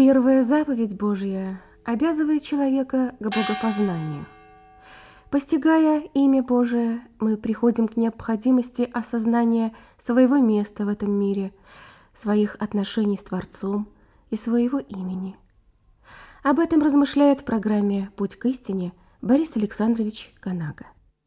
Первая заповедь Божья обязывает человека к богопознанию. Постигая имя Божие, мы приходим к необходимости осознания своего места в этом мире, своих отношений с Творцом и своего имени. Об этом размышляет в программе «Путь к истине» Борис Александрович Канага.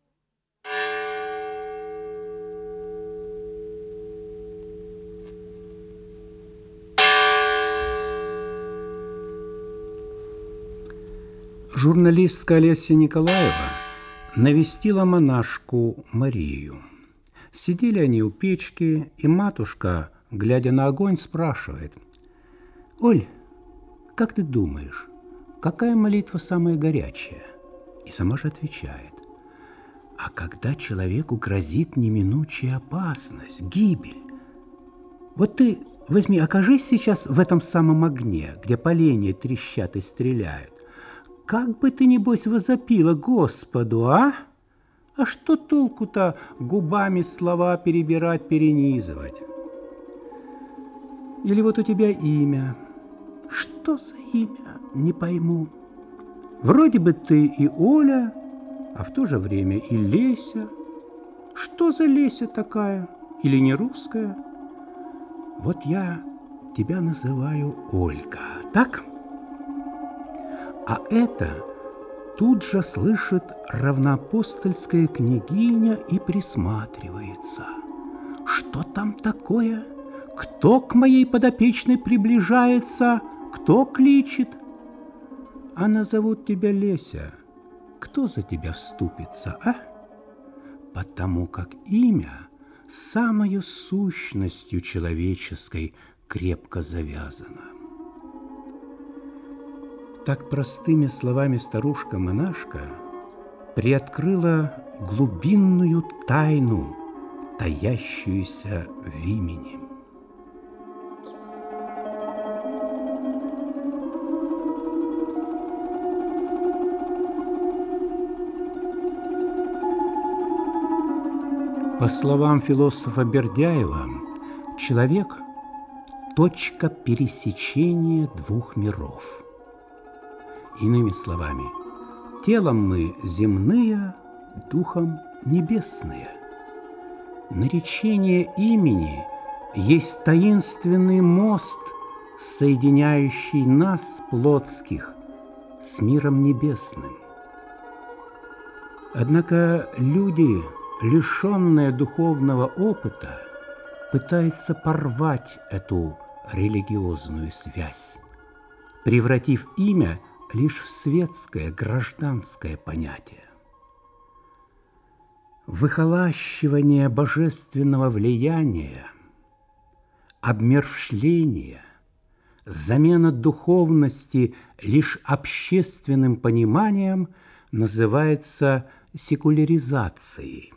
Журналистка Олеся Николаева навестила монашку Марию. Сидели они у печки, и матушка, глядя на огонь, спрашивает: «Оль, как ты думаешь, какая молитва самая горячая?» И сама же отвечает: «А когда человеку грозит неминучая опасность, гибель. Вот ты возьми, окажись сейчас в этом самом огне, где поленья трещат и стреляют. Как бы ты, небось, возопила Господу, а? А что толку-то губами слова перебирать, перенизывать? Или вот у тебя имя. Что за имя? Не пойму. Вроде бы ты и Оля, а в то же время и Леся. Что за Леся такая? Или не русская? Вот я тебя называю Ольга, так?» А это тут же слышит равноапостольская княгиня и присматривается. Что там такое? Кто к моей подопечной приближается? Кто кличет? А назовут тебя Леся. Кто за тебя вступится, а? Потому как имя самою сущностью человеческой крепко завязано. Так простыми словами старушка-монашка приоткрыла глубинную тайну, таящуюся в имени. По словам философа Бердяева, человек – точка пересечения двух миров. Иными словами, телом мы земные, духом небесные. Наречение имени есть таинственный мост, соединяющий нас, плотских, с миром небесным. Однако люди, лишенные духовного опыта, пытаются порвать эту религиозную связь, превратив имя лишь в светское, гражданское понятие. Выхолащивание божественного влияния, обмерщвление, замена духовности лишь общественным пониманием называется секуляризацией.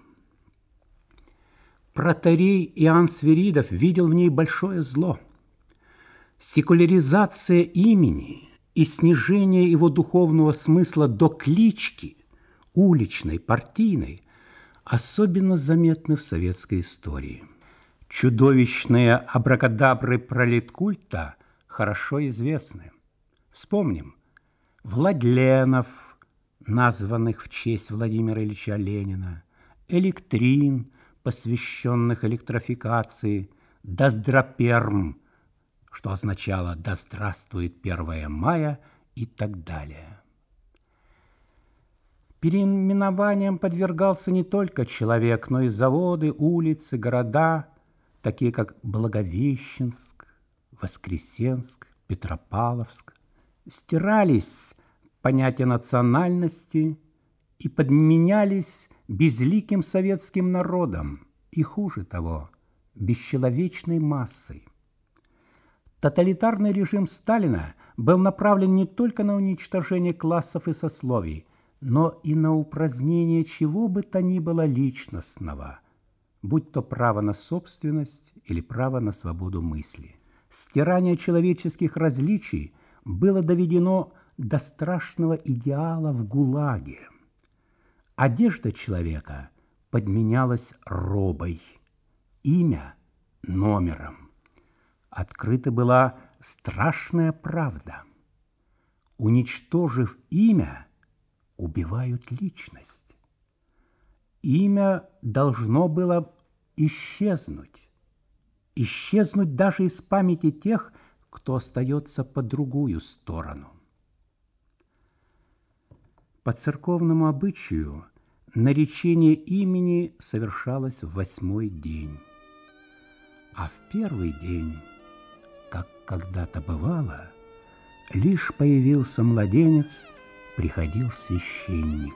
Протоиерей Иоанн Свиридов видел в ней большое зло. Секуляризация имени и снижение его духовного смысла до клички, уличной, партийной, особенно заметны в советской истории. Чудовищные абракадабры пролеткульта хорошо известны. Вспомним Владленов, названных в честь Владимира Ильича Ленина, Электрин, посвященных электрификации, Доздраперм, что означало «Да здравствует 1 мая» и так далее. Переименованием подвергался не только человек, но и заводы, улицы, города, такие как Благовещенск, Воскресенск, Петропавловск. Стирались понятия национальности и подменялись безликим советским народом и, хуже того, бесчеловечной массой. Тоталитарный режим Сталина был направлен не только на уничтожение классов и сословий, но и на упразднение чего бы то ни было личностного, будь то право на собственность или право на свободу мысли. Стирание человеческих различий было доведено до страшного идеала в ГУЛАГе. Одежда человека подменялась робой, имя – номером. Открыта была страшная правда. Уничтожив имя, убивают личность. Имя должно было исчезнуть. Исчезнуть даже из памяти тех, кто остается по другую сторону. По церковному обычаю наречение имени совершалось в 8-й день. А в 1-й день, как когда-то бывало, лишь появился младенец, приходил священник.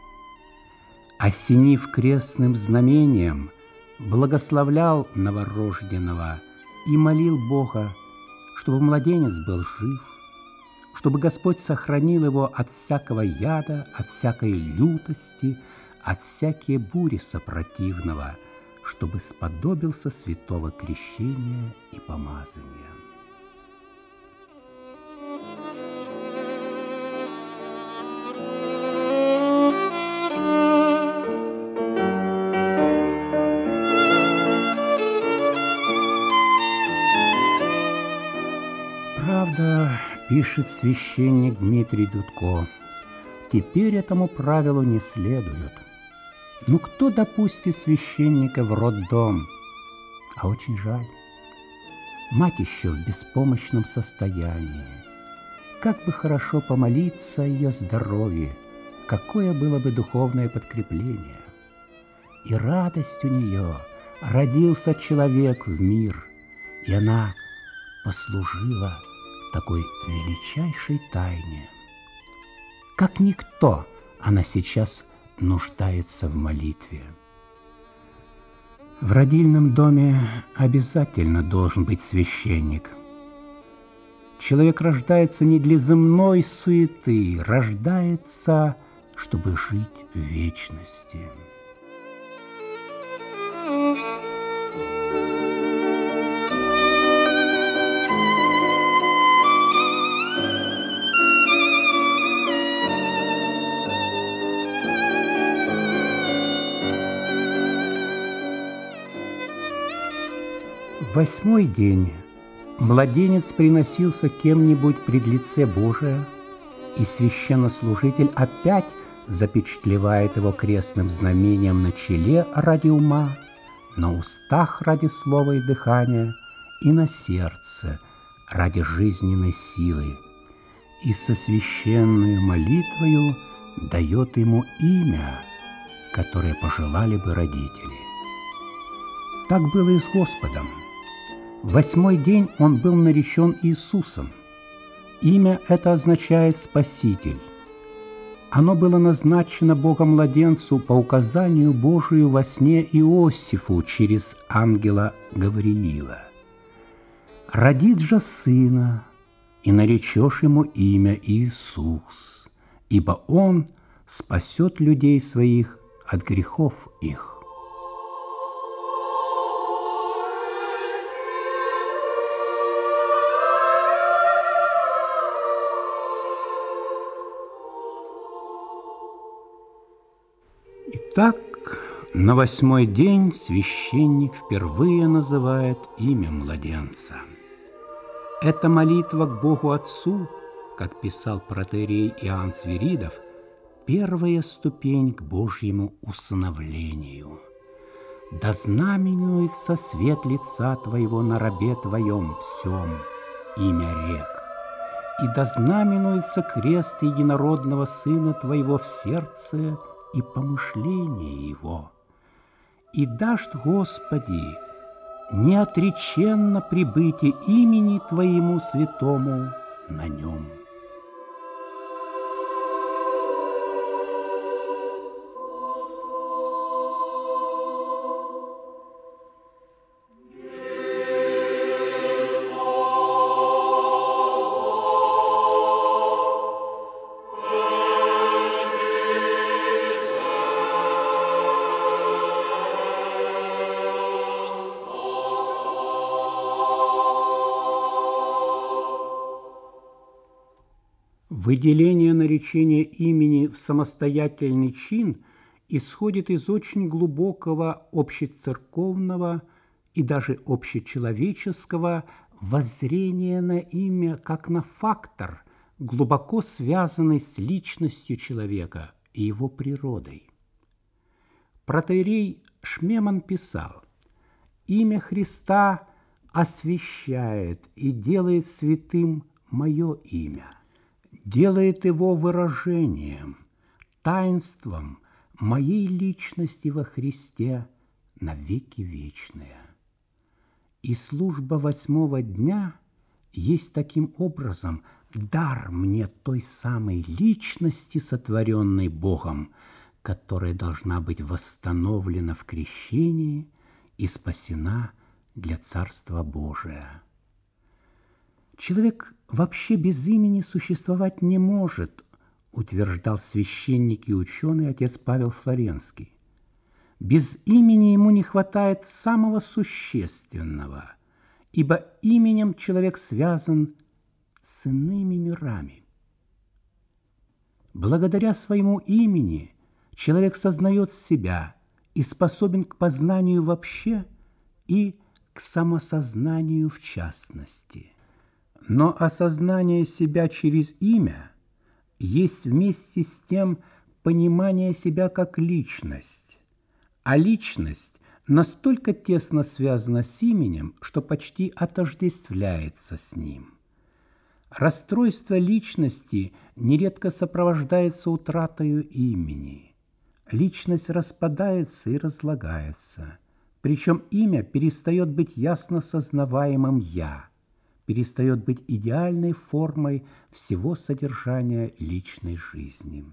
Осенив крестным знамением, благословлял новорожденного и молил Бога, чтобы младенец был жив, чтобы Господь сохранил его от всякого яда, от всякой лютости, от всякой бури сопротивного, чтобы сподобился святого крещения и помазания. Правда, пишет священник Дмитрий Дудко, теперь этому правилу не следует. Ну, кто допустит священника в роддом? А очень жаль. Мать еще в беспомощном состоянии. Как бы хорошо помолиться о ее здоровье, какое было бы духовное подкрепление. И радость у нее, родился человек в мир, и она послужила такой величайшей тайне. Как никто она сейчас нуждается в молитве. В родильном доме обязательно должен быть священник. Человек рождается не для земной суеты, рождается, чтобы жить в вечности. В 8-й день младенец приносился кем-нибудь пред лице Божие, и священнослужитель опять запечатлевает его крестным знамением на челе ради ума, на устах ради слова и дыхания, и на сердце ради жизненной силы, и со священную молитвою дает ему имя, которое пожелали бы родители. Так было и с Господом. В 8-й день он был наречен Иисусом. Имя это означает «Спаситель». Оно было назначено Богом-младенцу по указанию Божию во сне Иосифу через ангела Гавриила. «Родит же сына, и наречешь ему имя Иисус, ибо он спасет людей своих от грехов их». Итак, на 8-й день священник впервые называет имя младенца. Эта молитва к Богу Отцу, как писал протоиерей Иоанн Свиридов, первая ступень к Божьему усыновлению. «Да знаменуется свет лица Твоего на рабе Твоем всем, имя рек, и да знаменуется крест единородного Сына Твоего в сердце и помышление Его. И дашь, Господи, неотреченно прибытие имени Твоему святому на нем». Выделение наречения имени в самостоятельный чин исходит из очень глубокого общецерковного и даже общечеловеческого воззрение на имя как на фактор, глубоко связанный с личностью человека и его природой. Протоиерей Шмеман писал: «Имя Христа освящает и делает святым мое имя, делает его выражением, таинством моей личности во Христе на веки вечные». И служба 8-го дня есть таким образом дар мне той самой личности, сотворенной Богом, которая должна быть восстановлена в крещении и спасена для Царства Божия. Человек вообще без имени существовать не может, утверждал священник и ученый отец Павел Флоренский. Без имени ему не хватает самого существенного, ибо именем человек связан с иными мирами. Благодаря своему имени человек сознает себя и способен к познанию вообще и к самосознанию в частности. Но осознание себя через имя есть вместе с тем понимание себя как личность, а личность настолько тесно связана с именем, что почти отождествляется с ним. Расстройство личности нередко сопровождается утратою имени. Личность распадается и разлагается, причем имя перестает быть ясно сознаваемым «я», перестает быть идеальной формой всего содержания личной жизни.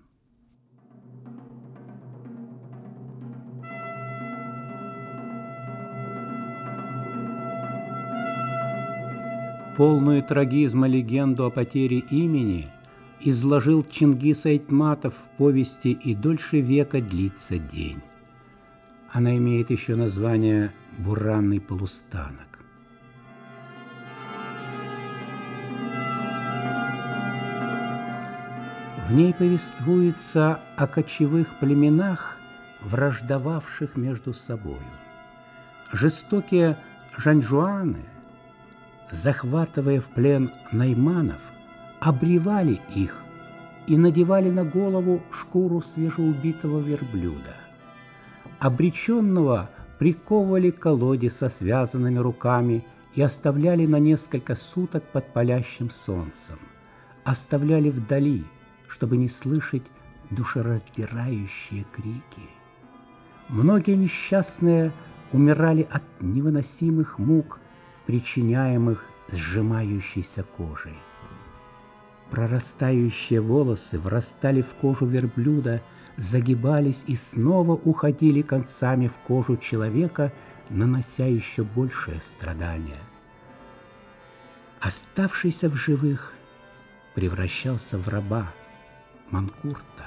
Полную трагизма легенду о потере имени изложил Чингис Айтматов в повести «И дольше века длится день». Она имеет еще название «Буранный полустанок». В ней повествуется о кочевых племенах, враждовавших между собою. Жестокие жанжуаны, захватывая в плен найманов, обревали их и надевали на голову шкуру свежеубитого верблюда. Обреченного приковывали к колоде со связанными руками и оставляли на несколько суток под палящим солнцем. Оставляли вдали, чтобы не слышать душераздирающие крики. Многие несчастные умирали от невыносимых мук, причиняемых сжимающейся кожей. Прорастающие волосы врастали в кожу верблюда, загибались и снова уходили концами в кожу человека, нанося еще большее страдание. Оставшийся в живых превращался в раба, манкурта.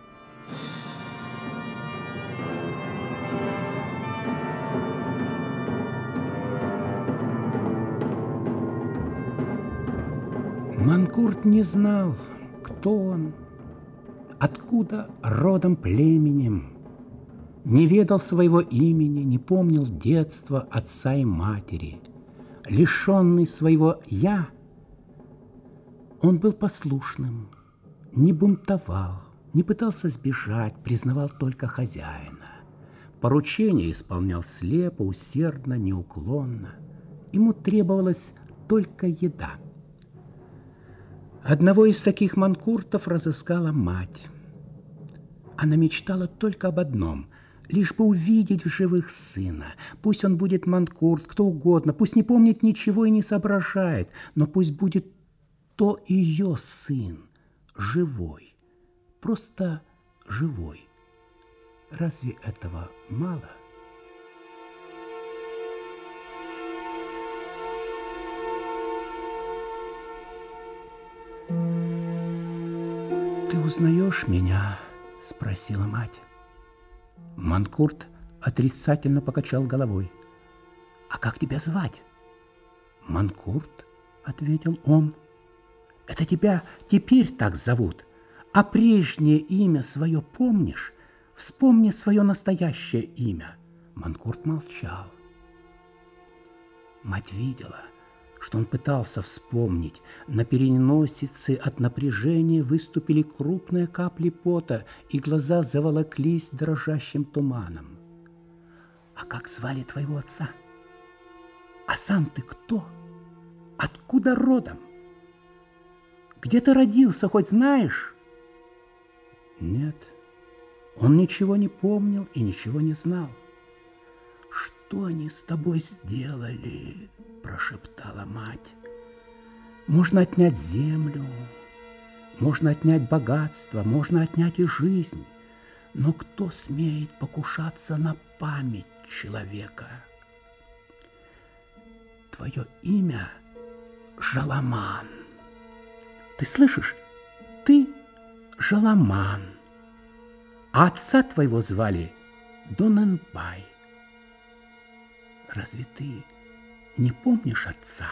Манкурт не знал, кто он, откуда родом племенем, не ведал своего имени, не помнил детства отца и матери. Лишенный своего «я», он был послушным, не бунтовал, не пытался сбежать, признавал только хозяина. Поручения исполнял слепо, усердно, неуклонно. Ему требовалась только еда. Одного из таких манкуртов разыскала мать. Она мечтала только об одном — лишь бы увидеть в живых сына. Пусть он будет манкурт, кто угодно, пусть не помнит ничего и не соображает, но пусть будет то ее сын, живой, просто живой. Разве этого мало? «Ты узнаешь меня?» — спросила мать. Манкурт отрицательно покачал головой. «А как тебя звать?» «Манкурт», — ответил он. «Это тебя теперь так зовут, а прежнее имя свое помнишь? Вспомни свое настоящее имя». Манкурт молчал. Мать видела, что он пытался вспомнить. На переносице от напряжения выступили крупные капли пота, и глаза заволоклись дрожащим туманом. «А как звали твоего отца? А сам ты кто? Откуда родом? Где ты родился, хоть знаешь?» Нет, он ничего не помнил и ничего не знал. «Что они с тобой сделали?» – прошептала мать. «Можно отнять землю, можно отнять богатство, можно отнять и жизнь, но кто смеет покушаться на память человека? Твое имя – Жаламан. Ты слышишь? Ты Жаламан. А отца твоего звали Донанбай. Разве ты не помнишь отца?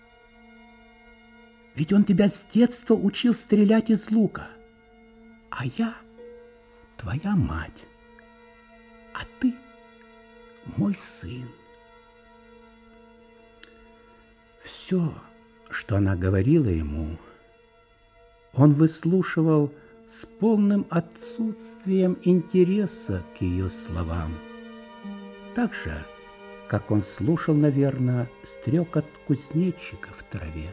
Ведь он тебя с детства учил стрелять из лука. А я твоя мать, а ты мой сын». Все, что она говорила ему, он выслушивал с полным отсутствием интереса к ее словам. Так же, как он слушал, наверное, стрекот кузнечика в траве.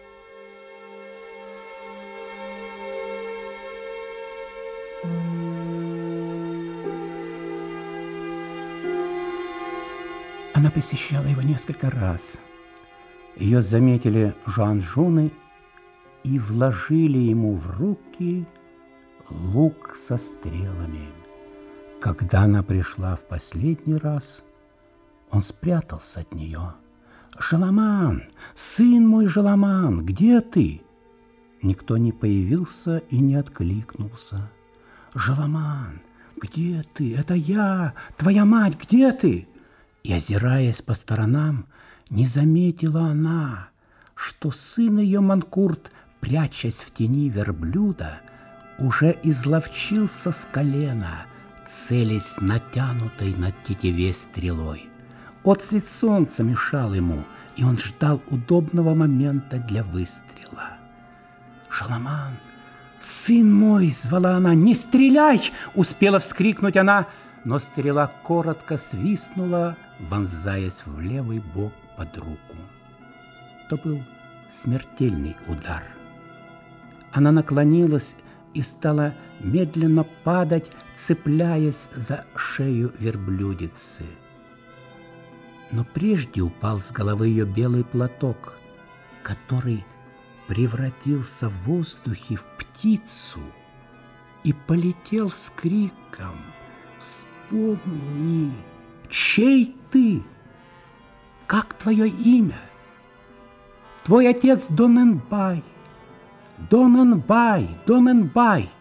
Она посещала его несколько раз. Ее заметили жуан-жуны и вложили ему в руки лук со стрелами. Когда она пришла в последний раз, он спрятался от нее. «Жаламан, сын мой Жаламан, где ты?» Никто не появился и не откликнулся. «Жаламан, где ты? Это я, твоя мать, где ты?» И, озираясь по сторонам, не заметила она, что сын ее Манкурт, прячась в тени верблюда, уже изловчился с колена, целясь натянутой на тетиве стрелой. Отсвет солнца мешал ему, и он ждал удобного момента для выстрела. «Жаламан, сын мой!» — звала она. «Не стреляй!» — успела вскрикнуть она, но стрела коротко свистнула, вонзаясь в левый бок под руку. То был смертельный удар. Она наклонилась и стала медленно падать, цепляясь за шею верблюдицы. Но прежде упал с головы ее белый платок, который превратился в воздухе в птицу и полетел с криком: «Вспомни, чей ты? Как твое имя? Твой отец Донанбай, Донанбай, Донанбай!»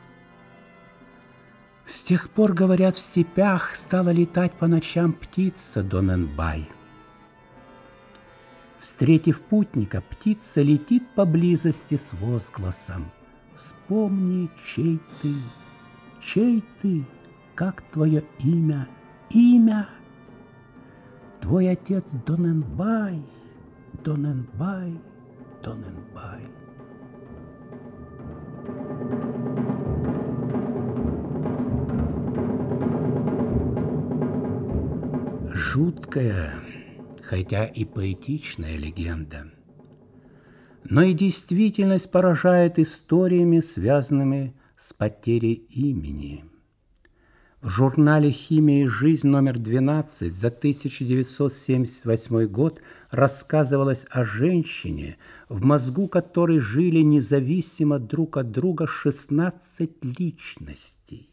С тех пор, говорят, в степях стала летать по ночам птица Донанбай. Встретив путника, птица летит поблизости с возгласом: «Вспомни, чей ты, как твое имя, имя? Твой отец Донанбай, Донанбай, Донанбай». Жуткая, хотя и поэтичная легенда, но и действительность поражает историями, связанными с потерей имени. В журнале «Химия и жизнь» номер 12 за 1978 год рассказывалось о женщине, в мозгу которой жили независимо друг от друга 16 личностей.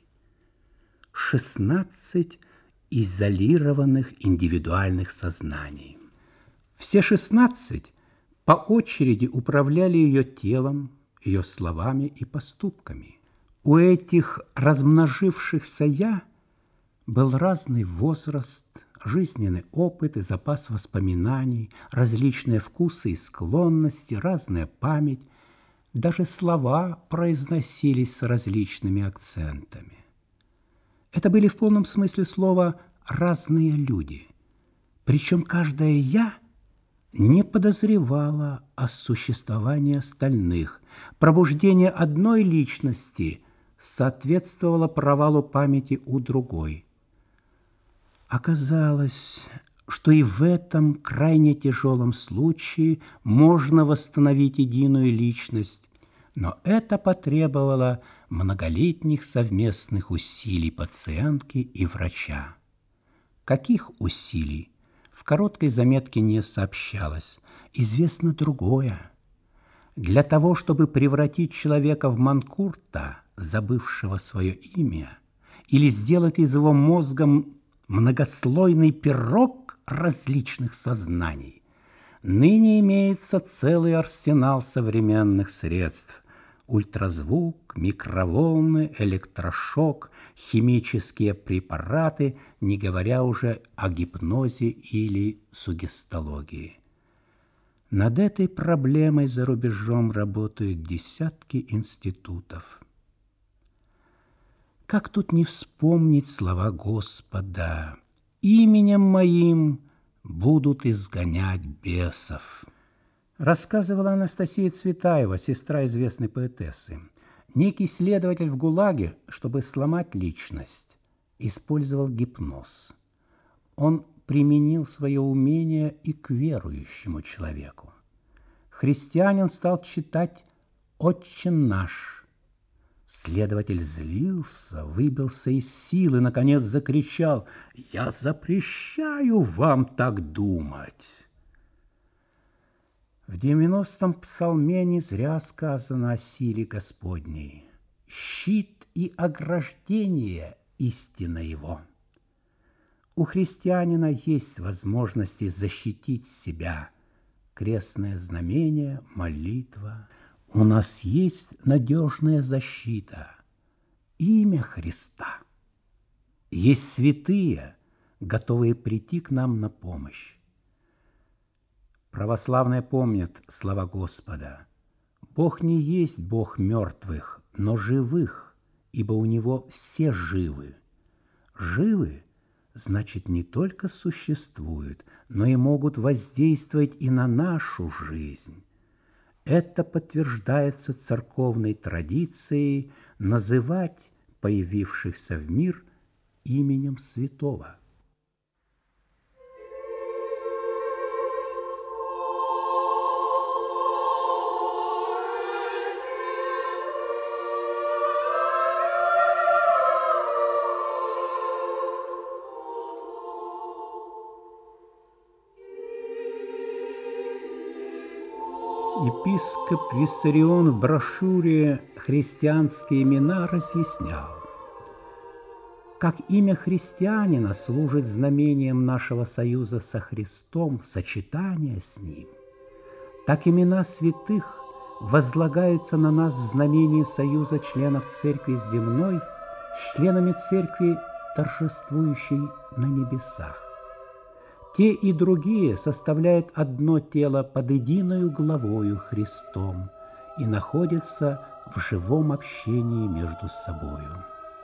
16 изолированных индивидуальных сознаний. Все 16 по очереди управляли ее телом, ее словами и поступками. У этих размножившихся «я» был разный возраст, жизненный опыт и запас воспоминаний, различные вкусы и склонности, разная память, даже слова произносились с различными акцентами. Это были в полном смысле слова разные люди, причем каждое «я» не подозревала о существовании остальных. Пробуждение одной личности соответствовало провалу памяти у другой. Оказалось, что и в этом крайне тяжелом случае можно восстановить единую личность, но это потребовало многолетних совместных усилий пациентки и врача. Каких усилий? В короткой заметке не сообщалось. Известно другое. Для того, чтобы превратить человека в манкурта, забывшего свое имя, или сделать из его мозга многослойный пирог различных сознаний, ныне имеется целый арсенал современных средств. Ультразвук, микроволны, электрошок, химические препараты, не говоря уже о гипнозе или сугестологии. Над этой проблемой за рубежом работают десятки институтов. Как тут не вспомнить слова Господа: «Именем моим будут изгонять бесов». Рассказывала Анастасия Цветаева, сестра известной поэтессы. Некий следователь в ГУЛАГе, чтобы сломать личность, использовал гипноз. Он применил свое умение и к верующему человеку. Христианин стал читать «Отче наш». Следователь злился, выбился из сил и, наконец, закричал: «Я запрещаю вам так думать!» В 90-м псалме не зря сказано о силе Господней. Щит и ограждение – истина его. У христианина есть возможности защитить себя. Крестное знамение, молитва. У нас есть надежная защита – имя Христа. Есть святые, готовые прийти к нам на помощь. Православные помнят слова Господа: «Бог не есть Бог мертвых, но живых, ибо у Него все живы». Живы – значит, не только существуют, но и могут воздействовать и на нашу жизнь. Это подтверждается церковной традицией называть появившихся в мир именем святого. Епископ Виссарион в брошюре «Христианские имена» разъяснял: как имя христианина служит знамением нашего союза со Христом, сочетания с Ним, так имена святых возлагаются на нас в знамении союза членов Церкви земной с членами Церкви, торжествующей на небесах. Те и другие составляют одно тело под единою главою Христом и находятся в живом общении между собою.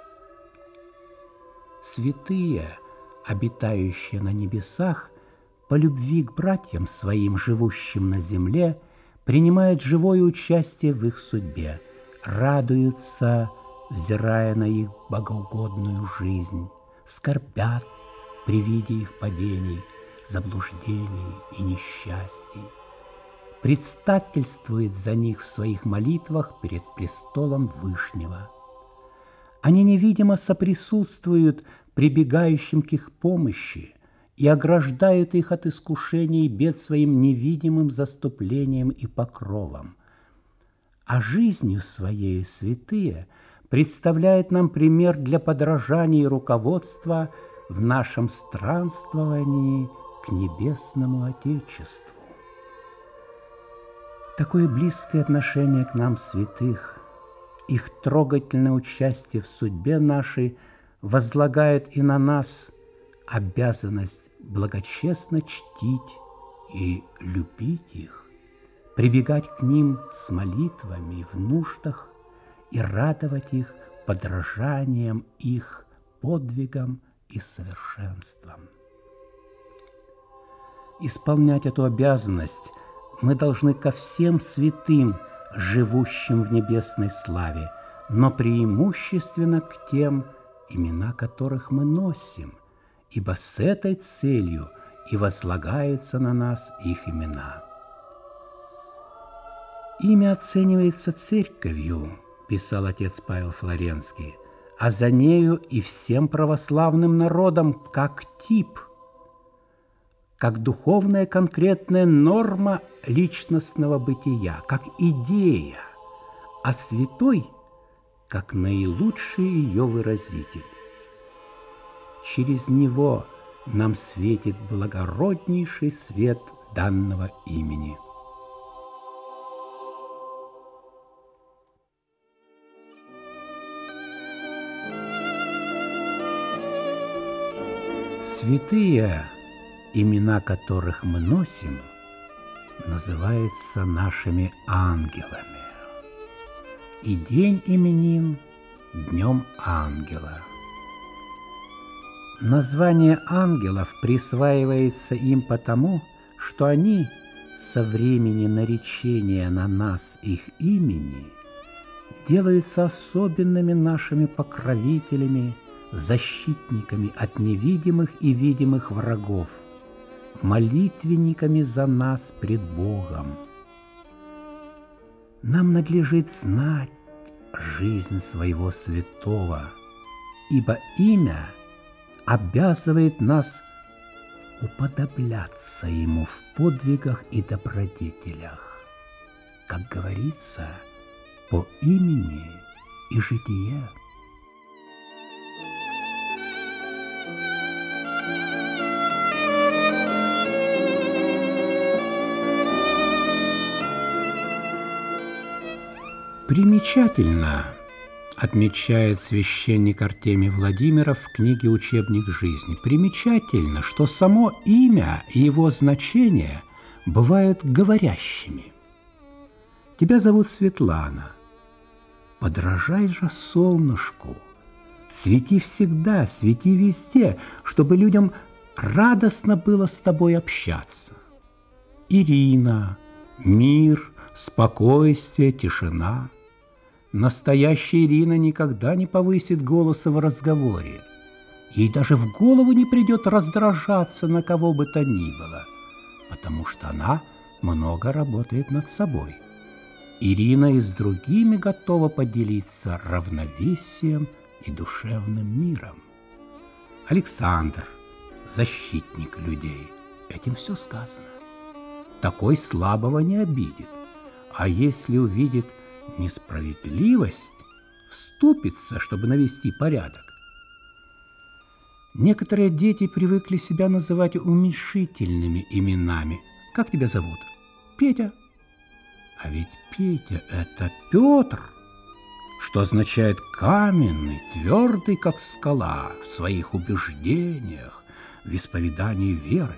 Святые, обитающие на небесах, по любви к братьям своим, живущим на земле, принимают живое участие в их судьбе, радуются, взирая на их богоугодную жизнь, скорбят при виде их падений, заблуждений и несчастий, предстательствует за них в своих молитвах перед престолом Вышнего. Они невидимо соприсутствуют прибегающим к их помощи и ограждают их от искушений и бед своим невидимым заступлением и покровом. А жизнью своей святые представляют нам пример для подражания и руководства в нашем странствовании к небесному Отечеству. Такое близкое отношение к нам святых, их трогательное участие в судьбе нашей возлагает и на нас обязанность благочестно чтить и любить их, прибегать к ним с молитвами в нуждах и радовать их подражанием их подвигам и совершенством. Исполнять эту обязанность мы должны ко всем святым, живущим в небесной славе, но преимущественно к тем, имена которых мы носим, ибо с этой целью и возлагаются на нас их имена. «Имя оценивается церковью», – писал отец Павел Флоренский, «а за нею и всем православным народом как тип, как духовная конкретная норма личностного бытия, как идея, а святой – как наилучший ее выразитель. Через него нам светит благороднейший свет данного имени». Святые, имена которых мы носим, называются нашими ангелами. И день именин днем ангела. Название ангелов присваивается им потому, что они со времени наречения на нас их имени делаются особенными нашими покровителями, защитниками от невидимых и видимых врагов, молитвенниками за нас пред Богом. Нам надлежит знать жизнь своего святого, ибо имя обязывает нас уподобляться ему в подвигах и добродетелях. Как говорится, по имени и житие. Примечательно, отмечает священник Артемий Владимиров в книге «Учебник жизни», примечательно, что само имя и его значение бывают говорящими. Тебя зовут Светлана. Подражай же солнышку. Свети всегда, свети везде, чтобы людям радостно было с тобой общаться. Ирина, мир, спокойствие, тишина. Настоящая Ирина никогда не повысит голоса в разговоре. Ей даже в голову не придет раздражаться на кого бы то ни было, потому что она много работает над собой. Ирина и с другими готова поделиться равновесием и душевным миром. Александр – защитник людей. Этим все сказано. Такой слабого не обидит, а если увидит несправедливость, вступится, чтобы навести порядок. Некоторые дети привыкли себя называть уменьшительными именами. Как тебя зовут? Петя. А ведь Петя – это Петр, что означает каменный, твердый, как скала, в своих убеждениях, в исповедании веры.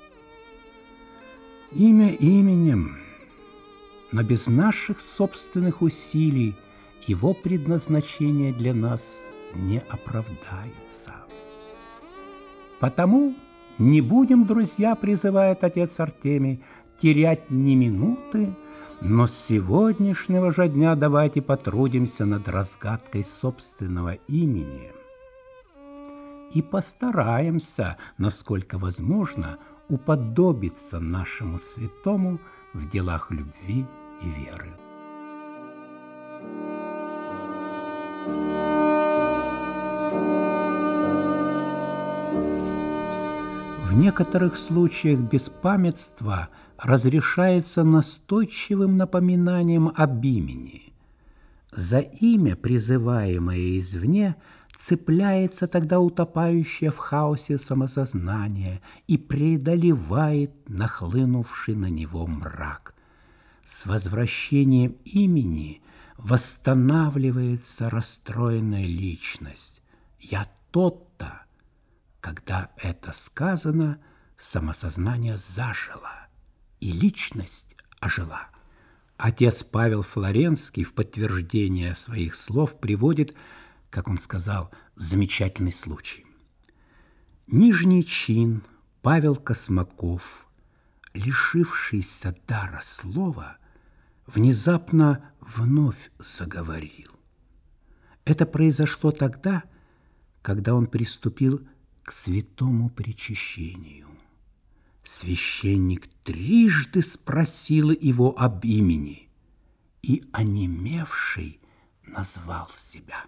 Имя именем, но без наших собственных усилий его предназначение для нас не оправдается. Потому не будем, друзья, призывает отец Артемий, терять ни минуты, но с сегодняшнего же дня давайте потрудимся над разгадкой собственного имени и постараемся, насколько возможно, уподобиться нашему святому в делах любви и веры. В некоторых случаях беспамятство разрешается настойчивым напоминанием об имени. За имя, призываемое извне, цепляется тогда утопающее в хаосе самосознание и преодолевает нахлынувший на него мрак. С возвращением имени восстанавливается расстроенная личность. «Я тот-то». Когда это сказано, самосознание зажило, и личность ожила. Отец Павел Флоренский в подтверждение своих слов приводит, как он сказал, замечательный случай. Нижний чин Павел Космаков лишившийся дара слова, внезапно вновь заговорил. Это произошло тогда, когда он приступил к святому причащению. Священник трижды спросил его об имени, и онемевший назвал себя.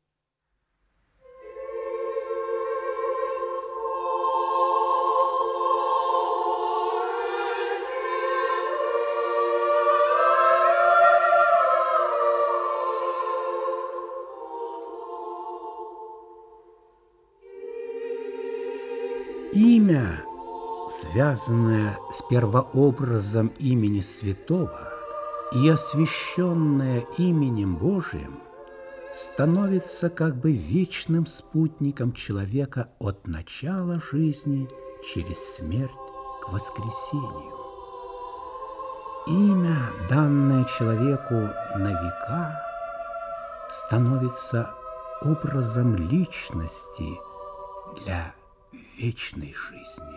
Имя, связанное с первообразом имени Святого и освященное именем Божиим, становится как бы вечным спутником человека от начала жизни через смерть к воскресению. Имя, данное человеку на века, становится образом личности для вечной жизни.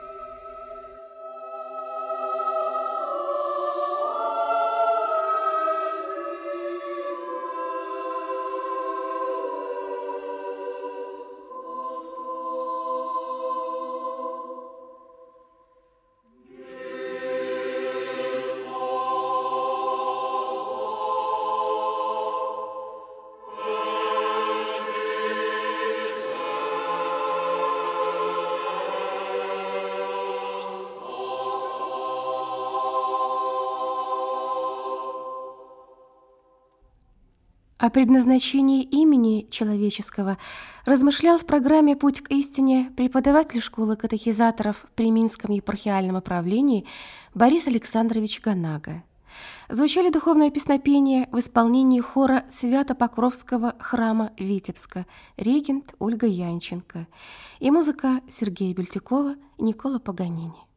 О предназначении имени человеческого размышлял в программе «Путь к истине» преподаватель школы катехизаторов при Минском епархиальном управлении Борис Александрович Ганага. Звучали духовное песнопение в исполнении хора Свято-Покровского храма Витебска, регент Ольга Янченко, и музыка Сергея Бельтякова и Никколо Паганини.